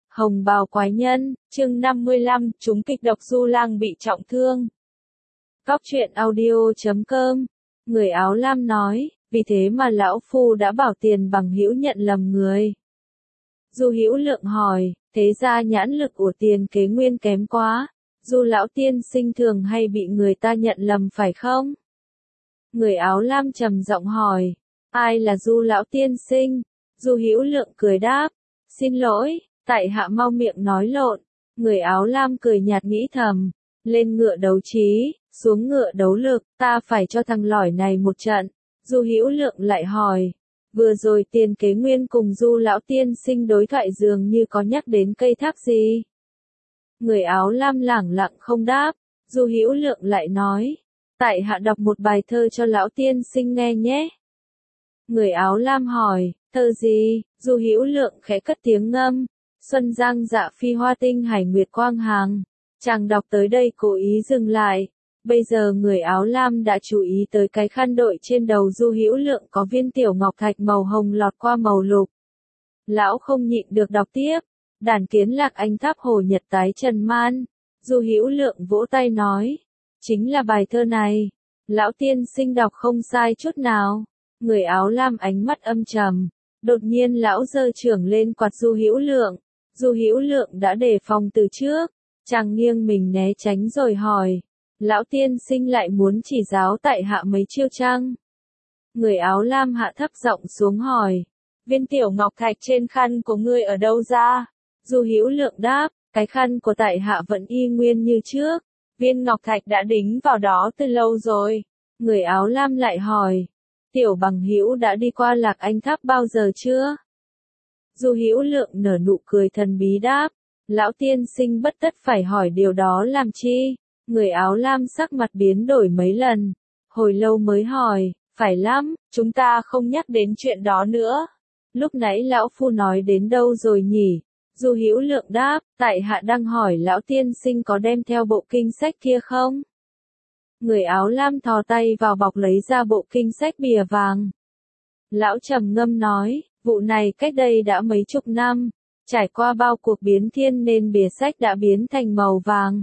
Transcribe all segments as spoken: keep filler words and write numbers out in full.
Hồng bào quái nhân, chương năm mươi lăm, chúng kịch độc Du Lang bị trọng thương. Cóc truyện audio chấm com, người áo lam nói, vì thế mà lão phu đã bảo Tiền Bằng Hữu nhận lầm người. Du Hữu Lượng hỏi, thế ra nhãn lực của Tiền Kế Nguyên kém quá, Du lão tiên sinh thường hay bị người ta nhận lầm phải không? Người áo lam trầm giọng hỏi, ai là Du lão tiên sinh? Du Hữu Lượng cười đáp, xin lỗi, tại hạ mau miệng nói lộn. Người áo lam cười nhạt nghĩ thầm, lên ngựa đấu trí, xuống ngựa đấu lực, ta phải cho thằng lỏi này một trận. Du Hữu Lượng lại hỏi, vừa rồi Tiền Kế Nguyên cùng Du lão tiên sinh đối thoại dường như có nhắc đến cây thác gì? Người áo lam lẳng lặng không đáp. Du Hữu Lượng lại nói, tại hạ đọc một bài thơ cho lão tiên sinh nghe nhé. Người áo lam hỏi, thơ gì? Du Hữu Lượng khẽ cất tiếng ngâm, xuân giang dạ phi hoa tinh hải nguyệt quang hàng. Chàng đọc tới đây cố ý dừng lại. Bây giờ người áo lam đã chú ý tới cái khăn đội trên đầu Du Hữu Lượng có viên tiểu ngọc thạch màu hồng lọt qua màu lục. Lão không nhịn được đọc tiếp, đàn kiến lạc anh tháp hồ nhật tái trần man. Du Hữu Lượng vỗ tay nói, chính là bài thơ này. Lão tiên sinh đọc không sai chút nào. Người áo lam ánh mắt âm trầm. Đột nhiên lão giơ chưởng lên quạt Du Hữu Lượng. Du Hữu Lượng đã đề phòng từ trước. Chàng nghiêng mình né tránh rồi hỏi, lão tiên sinh lại muốn chỉ giáo tại hạ mấy chiêu chăng? Người áo lam hạ thấp giọng xuống hỏi, viên tiểu ngọc thạch trên khăn của ngươi ở đâu ra? Du Hữu Lượng đáp, cái khăn của tại hạ vẫn y nguyên như trước. Viên ngọc thạch đã đính vào đó từ lâu rồi. Người áo lam lại hỏi, Tiểu Bằng Hữu đã đi qua Lạc Anh Tháp bao giờ chưa? Du Hữu Lượng nở nụ cười thần bí đáp, lão tiên sinh bất tất phải hỏi điều đó làm chi? Người áo lam sắc mặt biến đổi mấy lần, hồi lâu mới hỏi, phải lắm, chúng ta không nhắc đến chuyện đó nữa. Lúc nãy lão phu nói đến đâu rồi nhỉ? Du Hữu Lượng đáp, tại hạ đang hỏi lão tiên sinh có đem theo bộ kinh sách kia không? Người áo lam thò tay vào bọc lấy ra bộ kinh sách bìa vàng. Lão trầm ngâm nói, vụ này cách đây đã mấy chục năm, trải qua bao cuộc biến thiên nên bìa sách đã biến thành màu vàng.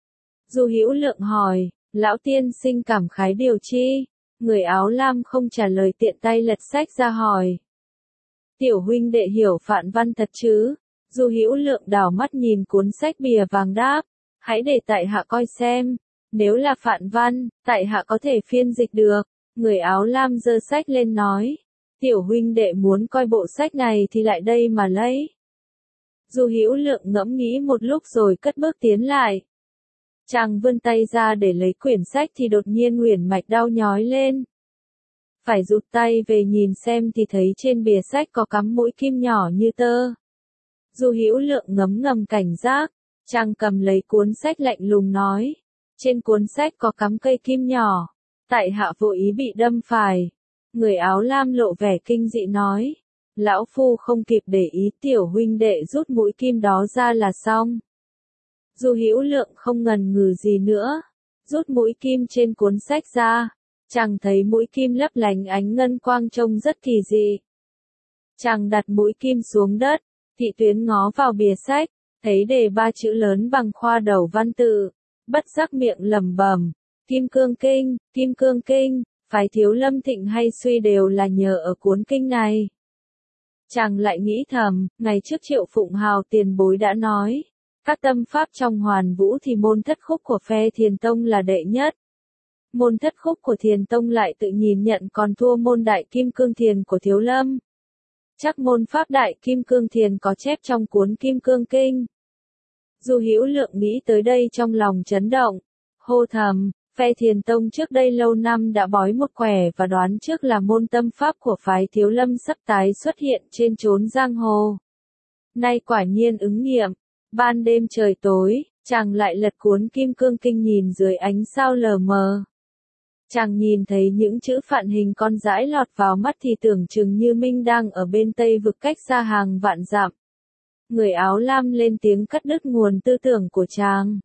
Du Hữu Lượng hỏi, lão tiên sinh cảm khái điều chi? Người áo lam không trả lời tiện tay lật sách ra hỏi. Tiểu huynh đệ hiểu phạn văn thật chứ? Du Hữu Lượng đảo mắt nhìn cuốn sách bìa vàng đáp, hãy để tại hạ coi xem. Nếu là phạn văn, tại hạ có thể phiên dịch được. Người áo lam giơ sách lên nói, tiểu huynh đệ muốn coi bộ sách này thì lại đây mà lấy. Du Hữu Lượng ngẫm nghĩ một lúc rồi cất bước tiến lại. Chàng vươn tay ra để lấy quyển sách thì đột nhiên uyển mạch đau nhói lên. Phải rụt tay về nhìn xem thì thấy trên bìa sách có cắm mũi kim nhỏ như tơ. Du Hữu Lượng ngấm ngầm cảnh giác, chàng cầm lấy cuốn sách lạnh lùng nói, trên cuốn sách có cắm cây kim nhỏ, tại hạ vô ý bị đâm phải. Người áo lam lộ vẻ kinh dị nói, lão phu không kịp để ý, tiểu huynh đệ rút mũi kim đó ra là xong. Du Hữu Lượng không ngần ngừ gì nữa, rút mũi kim trên cuốn sách ra, chàng thấy mũi kim lấp lánh ánh ngân quang trông rất kỳ dị. Chàng đặt mũi kim xuống đất, thị tuyến ngó vào bìa sách, thấy đề ba chữ lớn bằng khoa đầu văn tự, bất giác miệng lẩm bẩm, Kim Cương Kinh, Kim Cương Kinh, phái Thiếu Lâm Thịnh hay suy đều là nhờ ở cuốn kinh này. Chàng lại nghĩ thầm, ngày trước Triệu Phụng Hào tiền bối đã nói, các tâm pháp trong Hoàn Vũ thì môn thất khúc của phe Thiền Tông là đệ nhất. Môn thất khúc của Thiền Tông lại tự nhìn nhận còn thua môn Đại Kim Cương Thiền của Thiếu Lâm. Chắc môn pháp Đại Kim Cương Thiền có chép trong cuốn Kim Cương Kinh. Du Hữu Lượng nghĩ tới đây trong lòng chấn động, hô thầm, phe Thiền Tông trước đây lâu năm đã bói một quẻ và đoán trước là môn tâm pháp của phái Thiếu Lâm sắp tái xuất hiện trên chốn giang hồ. Nay quả nhiên ứng nghiệm, ban đêm trời tối, chàng lại lật cuốn Kim Cương Kinh nhìn dưới ánh sao lờ mờ. Chàng nhìn thấy những chữ phạn hình con dãi lọt vào mắt thì tưởng chừng như Minh đang ở bên Tây vực cách xa hàng vạn dặm. Người áo lam lên tiếng cắt đứt nguồn tư tưởng của chàng.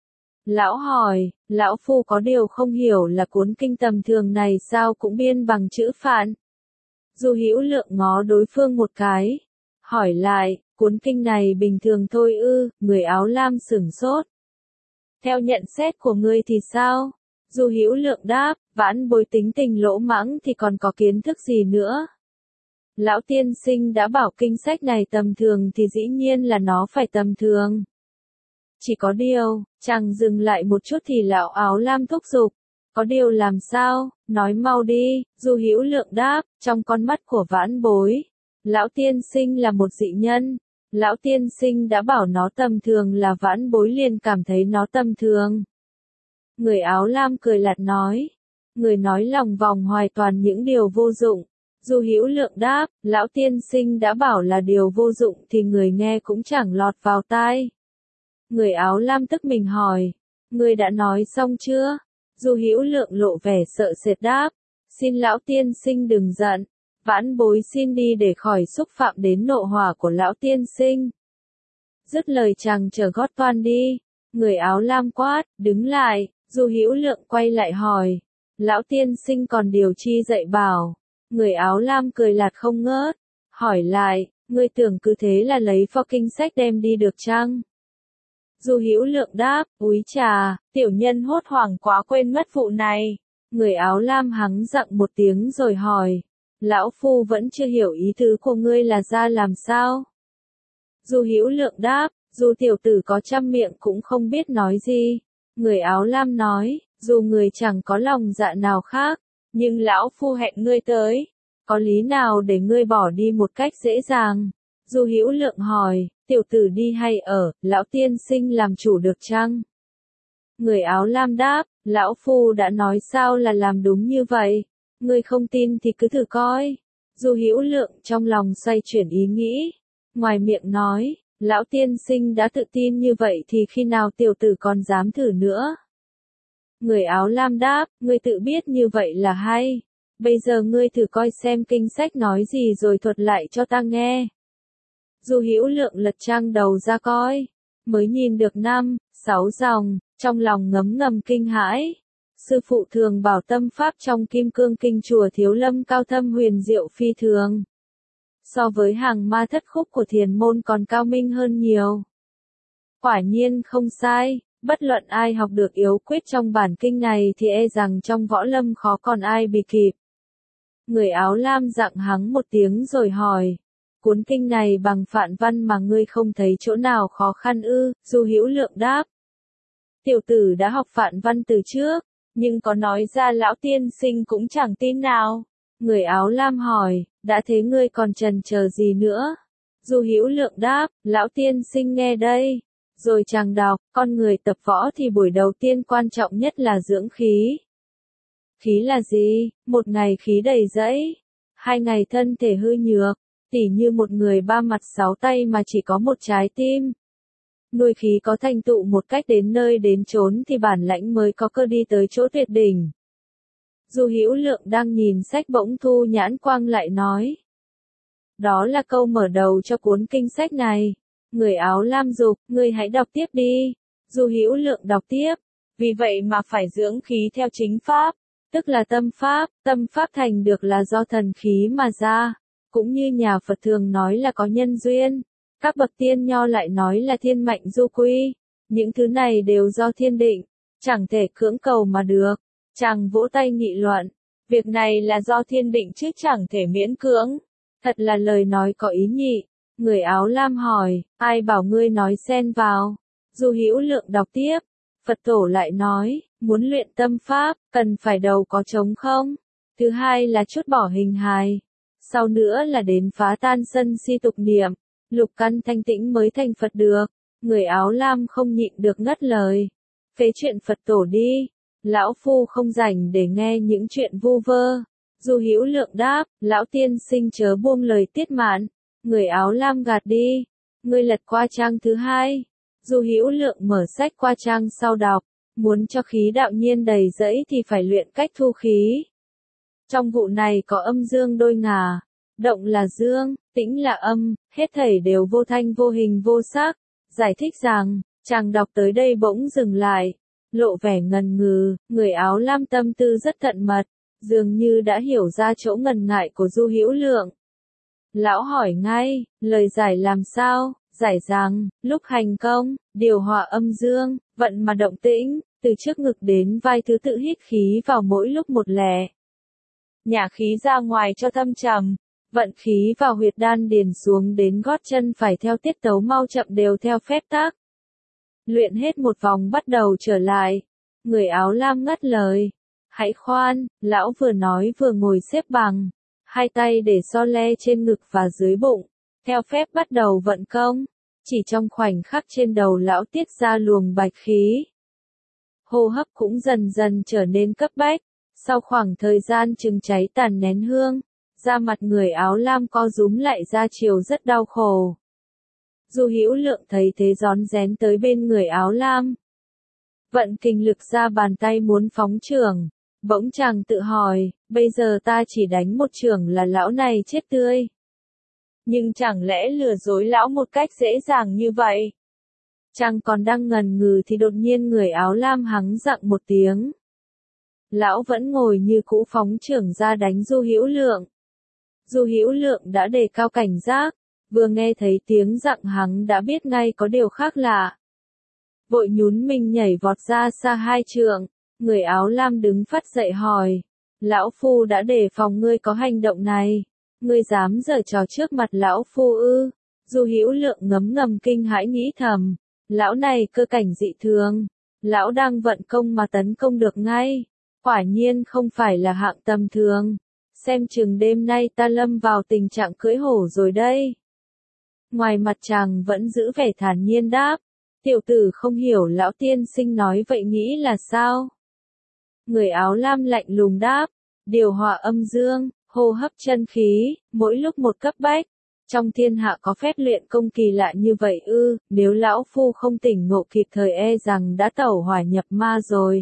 Lão hỏi, lão phu có điều không hiểu là cuốn kinh tầm thường này sao cũng biên bằng chữ phạn. Du Hữu Lượng ngó đối phương một cái, hỏi lại, Cuốn kinh này bình thường thôi ư? Người áo lam sửng sốt. Theo nhận xét của ngươi thì sao? Du Hữu Lượng đáp, vãn bối tính tình lỗ mãng thì còn có kiến thức gì nữa? Lão tiên sinh đã bảo kinh sách này tầm thường thì dĩ nhiên là nó phải tầm thường. Chỉ có điều, chàng dừng lại một chút thì lão áo lam thúc giục. Có điều làm sao, nói mau đi, Du Hữu Lượng đáp, trong con mắt của vãn bối. Lão tiên sinh là một dị nhân. Lão tiên sinh đã bảo nó tầm thường là vãn bối liền cảm thấy nó tầm thường. Người áo lam cười lạt nói. Người nói lòng vòng hoài toàn những điều vô dụng. Du Hữu Lượng đáp, lão tiên sinh đã bảo là điều vô dụng thì người nghe cũng chẳng lọt vào tai. Người áo lam tức mình hỏi. Người đã nói xong chưa? Du Hữu Lượng lộ vẻ sợ sệt đáp. Xin lão tiên sinh đừng giận. Vãn bối xin đi để khỏi xúc phạm đến nộ hỏa của lão tiên sinh. Dứt lời chàng trở gót toan đi. Người áo lam quát, đứng lại. Du Hữu Lượng quay lại hỏi. Lão tiên sinh còn điều chi dạy bảo. Người áo lam cười lạt không ngớt. Hỏi lại, ngươi tưởng cứ thế là lấy pho kinh sách đem đi được chăng? Du Hữu Lượng đáp, úi trà, tiểu nhân hốt hoảng quá quên mất vụ này. Người áo lam hắng giọng một tiếng rồi hỏi. Lão phu vẫn chưa hiểu ý tứ của ngươi là ra làm sao? Du Hữu Lượng đáp, dù tiểu tử có trăm miệng cũng không biết nói gì. Người áo lam nói, dù người chẳng có lòng dạ nào khác, nhưng lão phu hẹn ngươi tới, có lý nào để ngươi bỏ đi một cách dễ dàng? Du Hữu Lượng hỏi, tiểu tử đi hay ở, lão tiên sinh làm chủ được chăng? Người áo lam đáp, lão phu đã nói sao là làm đúng như vậy, ngươi không tin thì cứ thử coi. Du Hữu Lượng trong lòng xoay chuyển ý nghĩ, ngoài miệng nói, lão tiên sinh đã tự tin như vậy thì khi nào tiểu tử còn dám thử nữa? Người áo lam đáp, ngươi tự biết như vậy là hay. Bây giờ ngươi thử coi xem kinh sách nói gì rồi thuật lại cho ta nghe. Du Hữu Lượng lật trang đầu ra coi. Mới nhìn được năm, sáu dòng, trong lòng ngấm ngầm kinh hãi. Sư phụ thường bảo tâm pháp trong Kim Cương Kinh chùa Thiếu Lâm cao thâm huyền diệu phi thường. So với hàng ma thất khúc của thiền môn còn cao minh hơn nhiều. Quả nhiên không sai. Bất luận ai học được yếu quyết trong bản kinh này thì e rằng trong võ lâm khó còn ai bì kịp. Người áo lam dặng hắng một tiếng rồi hỏi. Cuốn kinh này bằng phạn văn mà ngươi không thấy chỗ nào khó khăn ư? Du Hữu Lượng đáp. Tiểu tử đã học phạn văn từ trước, nhưng có nói ra lão tiên sinh cũng chẳng tin nào. Người áo lam hỏi, đã thế ngươi còn chần chờ gì nữa? Du Hữu Lượng đáp, lão tiên sinh nghe đây. Rồi chàng đọc, con người tập võ thì buổi đầu tiên quan trọng nhất là dưỡng khí. Khí là gì? Một ngày khí đầy dẫy, hai ngày thân thể hư nhược, tỉ như một người ba mặt sáu tay mà chỉ có một trái tim. Nuôi khí có thành tựu một cách đến nơi đến chốn thì bản lãnh mới có cơ đi tới chỗ tuyệt đỉnh. Du Hữu Lượng đang nhìn sách bỗng thu nhãn quang lại nói. Đó là câu mở đầu cho cuốn kinh sách này. Người áo lam dục, ngươi hãy đọc tiếp đi. Du Hữu Lượng đọc tiếp. Vì vậy mà phải dưỡng khí theo chính pháp, tức là tâm pháp, tâm pháp thành được là do thần khí mà ra. Cũng như nhà Phật thường nói là có nhân duyên, các bậc tiên nho lại nói là thiên mệnh du quy. Những thứ này đều do thiên định, chẳng thể cưỡng cầu mà được. Chàng vỗ tay nghị luận. Việc này là do thiên định chứ chẳng thể miễn cưỡng. Thật là lời nói có ý nhị. Người áo lam hỏi, ai bảo ngươi nói xen vào? Du Hữu Lượng đọc tiếp. Phật tổ lại nói, muốn luyện tâm pháp, cần phải đầu có trống không? Thứ hai là trút bỏ hình hài. Sau nữa là đến phá tan sân si tục niệm. Lục căn thanh tĩnh mới thành Phật được. Người áo lam không nhịn được ngắt lời. Phế chuyện Phật tổ đi. Lão phu không rảnh để nghe những chuyện vu vơ. Du Hữu Lượng đáp, lão tiên sinh chớ buông lời tiết mạn. Người áo lam gạt đi. Ngươi lật qua trang thứ hai. Du Hữu Lượng mở sách qua trang sau đọc. Muốn cho khí đạo nhiên đầy dẫy thì phải luyện cách thu khí. Trong vụ này có âm dương đôi ngà. Động là dương, tĩnh là âm, hết thảy đều vô thanh vô hình vô sắc. Giải thích rằng, chàng đọc tới đây bỗng dừng lại. Lộ vẻ ngần ngừ, người áo lam tâm tư rất thận mật. Dường như đã hiểu ra chỗ ngần ngại của Du Hữu Lượng. Lão hỏi ngay, lời giải làm sao? giải rằng, lúc hành công, điều hòa âm dương, vận mà động tĩnh, từ trước ngực đến vai thứ tự hít khí vào mỗi lúc một lẻ. Nhả khí ra ngoài cho thâm trầm, vận khí vào huyệt đan điền xuống đến gót chân phải theo tiết tấu mau chậm đều theo phép tắc. Luyện hết một vòng bắt đầu trở lại. Người áo lam ngắt lời. Hãy khoan, lão vừa nói vừa ngồi xếp bằng. Hai tay để so le trên ngực và dưới bụng. Theo phép bắt đầu vận công. Chỉ trong khoảnh khắc trên đầu lão tiết ra luồng bạch khí. Hô hấp cũng dần dần trở nên cấp bách. Sau khoảng thời gian chừng cháy tàn nén hương, da mặt người áo lam co rúm lại ra chiều rất đau khổ. Du Hữu Lượng thấy thế rón rén tới bên người áo lam. Vận kinh lực ra bàn tay muốn phóng chưởng, bỗng chàng tự hỏi, bây giờ ta chỉ đánh một chưởng là lão này chết tươi. Nhưng chẳng lẽ lừa dối lão một cách dễ dàng như vậy? Chàng còn đang ngần ngừ thì đột nhiên người áo lam hắng giọng một tiếng. Lão vẫn ngồi như cũ phóng chưởng ra đánh Du Hữu Lượng. Du Hữu Lượng đã đề cao cảnh giác, vừa nghe thấy tiếng giọng hắn đã biết ngay có điều khác lạ. Vội nhún mình nhảy vọt ra xa hai trượng, người áo lam đứng phắt dậy hỏi, lão phu đã đề phòng ngươi có hành động này, ngươi dám giở trò trước mặt lão phu ư? Du Hữu Lượng ngấm ngầm kinh hãi nghĩ thầm, lão này cơ cảnh dị thường, lão đang vận công mà tấn công được ngay, quả nhiên không phải là hạng tầm thường, xem chừng đêm nay ta lâm vào tình trạng cưỡi hổ rồi đây. Ngoài mặt chàng vẫn giữ vẻ thản nhiên đáp, tiểu tử không hiểu lão tiên sinh nói vậy nghĩ là sao? Người áo lam lạnh lùng đáp, điều hòa âm dương, hô hấp chân khí, mỗi lúc một cấp bách. Trong thiên hạ có phép luyện công kỳ lạ như vậy ư, nếu lão phu không tỉnh ngộ kịp thời e rằng đã tẩu hỏa nhập ma rồi.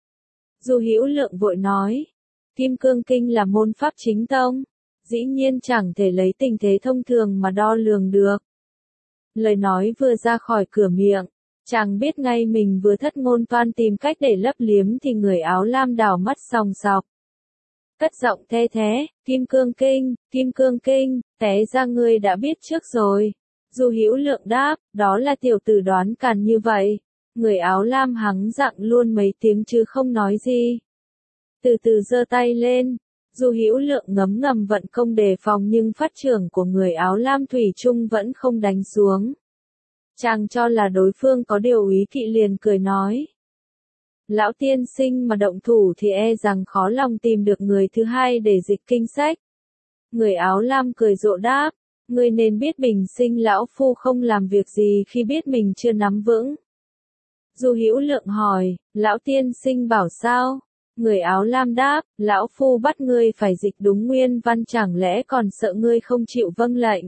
Du Hữu Lượng vội nói, Kim Cương Kinh là môn pháp chính tông, dĩ nhiên chẳng thể lấy tình thế thông thường mà đo lường được. Lời nói vừa ra khỏi cửa miệng, chàng biết ngay mình vừa thất ngôn toan tìm cách để lấp liếm thì người áo lam đảo mắt sòng sọc. Cất giọng the thế, Kim Cương Kinh, Kim Cương Kinh, té ra ngươi đã biết trước rồi. Du Hữu Lượng đáp, đó là tiểu tử đoán càn như vậy. Người áo lam hắng giọng luôn mấy tiếng chứ không nói gì. Từ từ giơ tay lên, Du Hữu Lượng ngấm ngầm vận công đề phòng nhưng phát trưởng của người áo lam thủy chung vẫn không đánh xuống. Chàng cho là đối phương có điều ý kỵ liền cười nói. Lão tiên sinh mà động thủ thì e rằng khó lòng tìm được người thứ hai để dịch kinh sách. Người áo lam cười rộ đáp, ngươi nên biết bình sinh lão phu không làm việc gì khi biết mình chưa nắm vững. Du Hữu Lượng hỏi, lão tiên sinh bảo sao? Người áo lam đáp, lão phu bắt ngươi phải dịch đúng nguyên văn chẳng lẽ còn sợ ngươi không chịu vâng lệnh.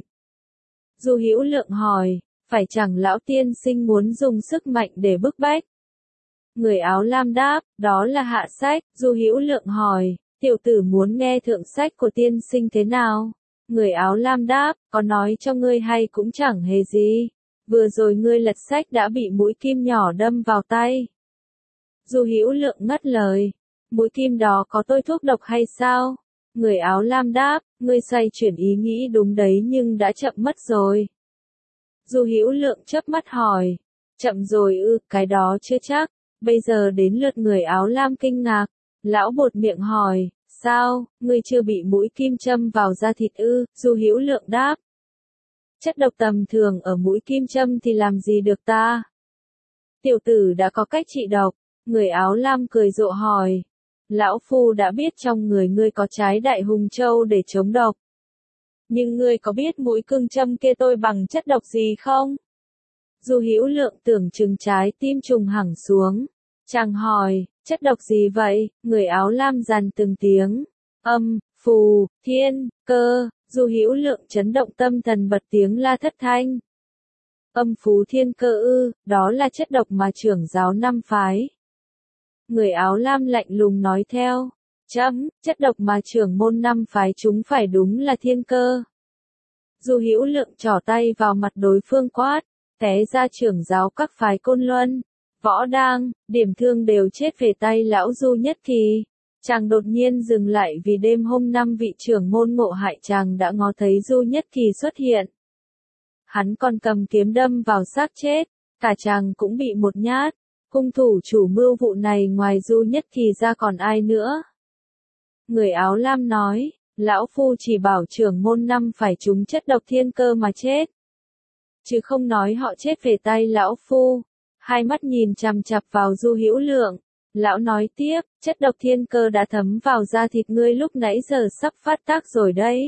Du Hữu Lượng hỏi, phải chẳng lão tiên sinh muốn dùng sức mạnh để bức bách? Người áo lam đáp, đó là hạ sách. Du Hữu Lượng hỏi, tiểu tử muốn nghe thượng sách của tiên sinh thế nào? Người áo lam đáp, có nói cho ngươi hay cũng chẳng hề gì. Vừa rồi ngươi lật sách đã bị mũi kim nhỏ đâm vào tay. Du Hữu Lượng ngắt lời, mũi kim đó có tôi thuốc độc hay sao? Người áo lam đáp, ngươi xoay chuyển ý nghĩ đúng đấy nhưng đã chậm mất rồi. Du Hữu Lượng chớp mắt hỏi, chậm rồi ư, cái đó chưa chắc. Bây giờ đến lượt người áo lam kinh ngạc, lão bột miệng hỏi, sao, ngươi chưa bị mũi kim châm vào da thịt ư? Du Hữu Lượng đáp, chất độc tầm thường ở mũi kim châm thì làm gì được ta? Tiểu tử đã có cách trị độc. Người áo lam cười rộ hỏi, lão phu đã biết trong người ngươi có trái đại hùng châu để chống độc. Nhưng ngươi có biết mũi cương châm kia tôi bằng chất độc gì không? Du Hữu Lượng tưởng chừng trái tim trùng hẳn xuống. Chàng hỏi, chất độc gì vậy? Người áo lam dằn từng tiếng. Âm, phù, thiên, cơ. Du Hữu Lượng chấn động tâm thần bật tiếng la thất thanh. Âm phú thiên cơ ư, đó là chất độc mà trưởng giáo năm phái. Người áo lam lạnh lùng nói theo. Chấm, chất độc mà trưởng môn năm phái chúng phải đúng là thiên cơ. Du Hữu Lượng trỏ tay vào mặt đối phương quát, té ra trưởng giáo các phái Côn Luân, Võ Đang, Điểm Thương đều chết về tay lão Du Nhất Kỳ. Chàng đột nhiên dừng lại vì đêm hôm năm vị trưởng môn ngộ hại chàng đã ngó thấy Du Nhất Kỳ xuất hiện. Hắn còn cầm kiếm đâm vào xác chết, cả chàng cũng bị một nhát. Hung thủ chủ mưu vụ này ngoài Du Nhất thì ra còn ai nữa? Người áo lam nói, lão phu chỉ bảo trưởng môn năm phải trúng chất độc thiên cơ mà chết. Chứ không nói họ chết về tay lão phu. Hai mắt nhìn chằm chằm vào Du Hữu Lượng. Lão nói tiếp, chất độc thiên cơ đã thấm vào da thịt ngươi lúc nãy giờ sắp phát tác rồi đấy.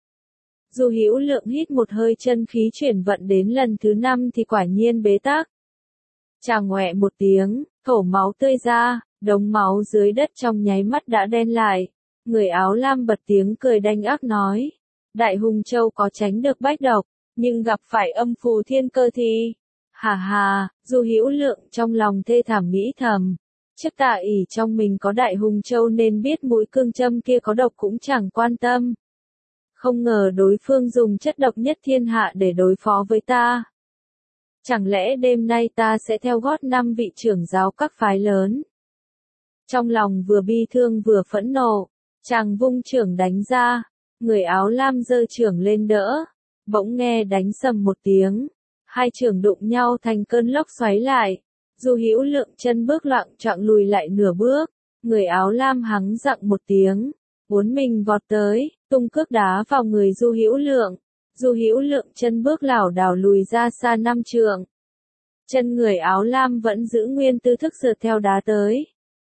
Du Hữu Lượng hít một hơi, chân khí chuyển vận đến lần thứ năm thì quả nhiên bế tắc. Chàng ngoẹ một tiếng, thổ máu tươi ra, đống máu dưới đất trong nháy mắt đã đen lại. Người áo lam bật tiếng cười đanh ác nói, Đại Hùng Châu có tránh được bách độc, nhưng gặp phải âm phù thiên cơ thì... Hà hà, Du Hữu Lượng trong lòng thê thảm nghĩ thầm. Trước tạ ỷ trong mình có Đại Hùng Châu nên biết mũi cương châm kia có độc cũng chẳng quan tâm. Không ngờ đối phương dùng chất độc nhất thiên hạ để đối phó với ta. Chẳng lẽ đêm nay ta sẽ theo gót năm vị trưởng giáo các phái lớn? Trong lòng vừa bi thương vừa phẫn nộ, chàng vung trưởng đánh ra, người áo lam giơ trưởng lên đỡ, bỗng nghe đánh sầm một tiếng, hai trưởng đụng nhau thành cơn lốc xoáy lại. Du Hữu Lượng chân bước loạng choạng lùi lại nửa bước, người áo lam hắng giọng một tiếng, uốn mình vọt tới, tung cước đá vào người Du Hữu Lượng. Du Hữu Lượng chân bước lảo đảo lùi ra xa năm trượng. Chân người áo lam vẫn giữ nguyên tư thức rượt theo đá tới.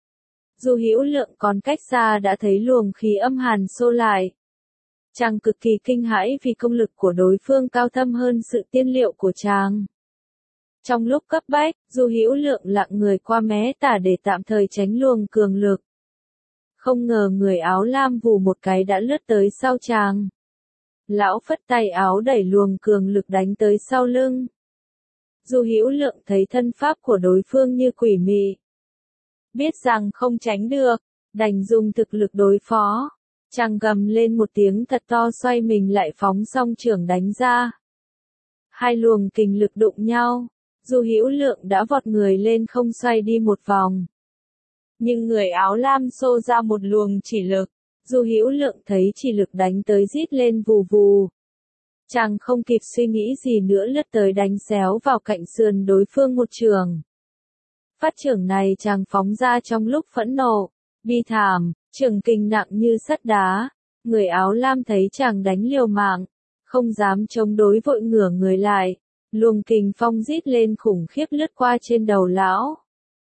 Du Hữu Lượng còn cách xa đã thấy luồng khí âm hàn xô lại. Chàng cực kỳ kinh hãi vì công lực của đối phương cao thâm hơn sự tiên liệu của chàng. Trong lúc cấp bách, Du Hữu Lượng lặng người qua mé tả để tạm thời tránh luồng cường lực. Không ngờ người áo lam vù một cái đã lướt tới sau chàng. Lão phất tay áo đẩy luồng cường lực đánh tới sau lưng. Du Hữu Lượng thấy thân pháp của đối phương như quỷ mị. Biết rằng không tránh được, đành dùng thực lực đối phó. Chàng gầm lên một tiếng thật to, xoay mình lại phóng song trưởng đánh ra. Hai luồng kình lực đụng nhau, Du Hữu Lượng đã vọt người lên không xoay đi một vòng. Nhưng người áo lam xô ra một luồng chỉ lực, Du Hữu Lượng thấy chỉ lực đánh tới rít lên vù vù. Chàng không kịp suy nghĩ gì nữa lướt tới đánh xéo vào cạnh sườn đối phương một trường. Phát trưởng này chàng phóng ra trong lúc phẫn nộ, bi thảm, trường kình nặng như sắt đá. Người áo lam thấy chàng đánh liều mạng, không dám chống đối vội ngửa người lại. Luồng kình phong rít lên khủng khiếp lướt qua trên đầu lão.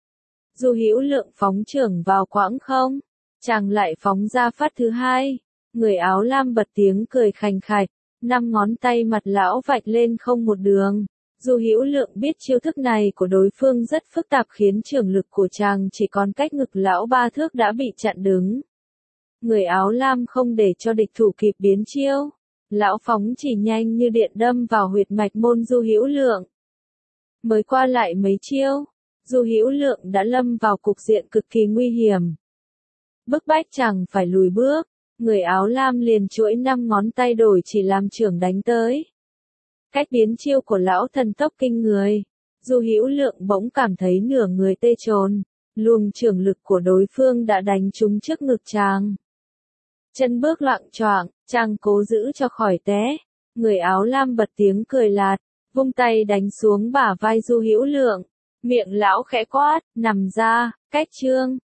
Du Hữu Lượng phóng trưởng vào quãng không, chàng lại phóng ra phát thứ hai. Người áo lam bật tiếng cười khành khạch, năm ngón tay mặt lão vạch lên không một đường. Du Hữu Lượng biết chiêu thức này của đối phương rất phức tạp khiến trưởng lực của chàng chỉ còn cách ngực lão ba thước đã bị chặn đứng. Người áo lam không để cho địch thủ kịp biến chiêu. Lão phóng chỉ nhanh như điện đâm vào huyệt mạch môn Du Hữu Lượng. Mới qua lại mấy chiêu, Du Hữu Lượng đã lâm vào cục diện cực kỳ nguy hiểm. Bức bách chàng phải lùi bước, người áo lam liền chuỗi năm ngón tay đổi chỉ làm trưởng đánh tới. Cách biến chiêu của lão thần tốc kinh người, Du Hữu Lượng bỗng cảm thấy nửa người tê trồn, luồng trưởng lực của đối phương đã đánh trúng trước ngực chàng. Chân bước loạng choạng, chàng cố giữ cho khỏi té. Người áo lam bật tiếng cười lạt, vung tay đánh xuống bả vai Du Hữu Lượng. Miệng lão khẽ quát, nằm ra, cách chương.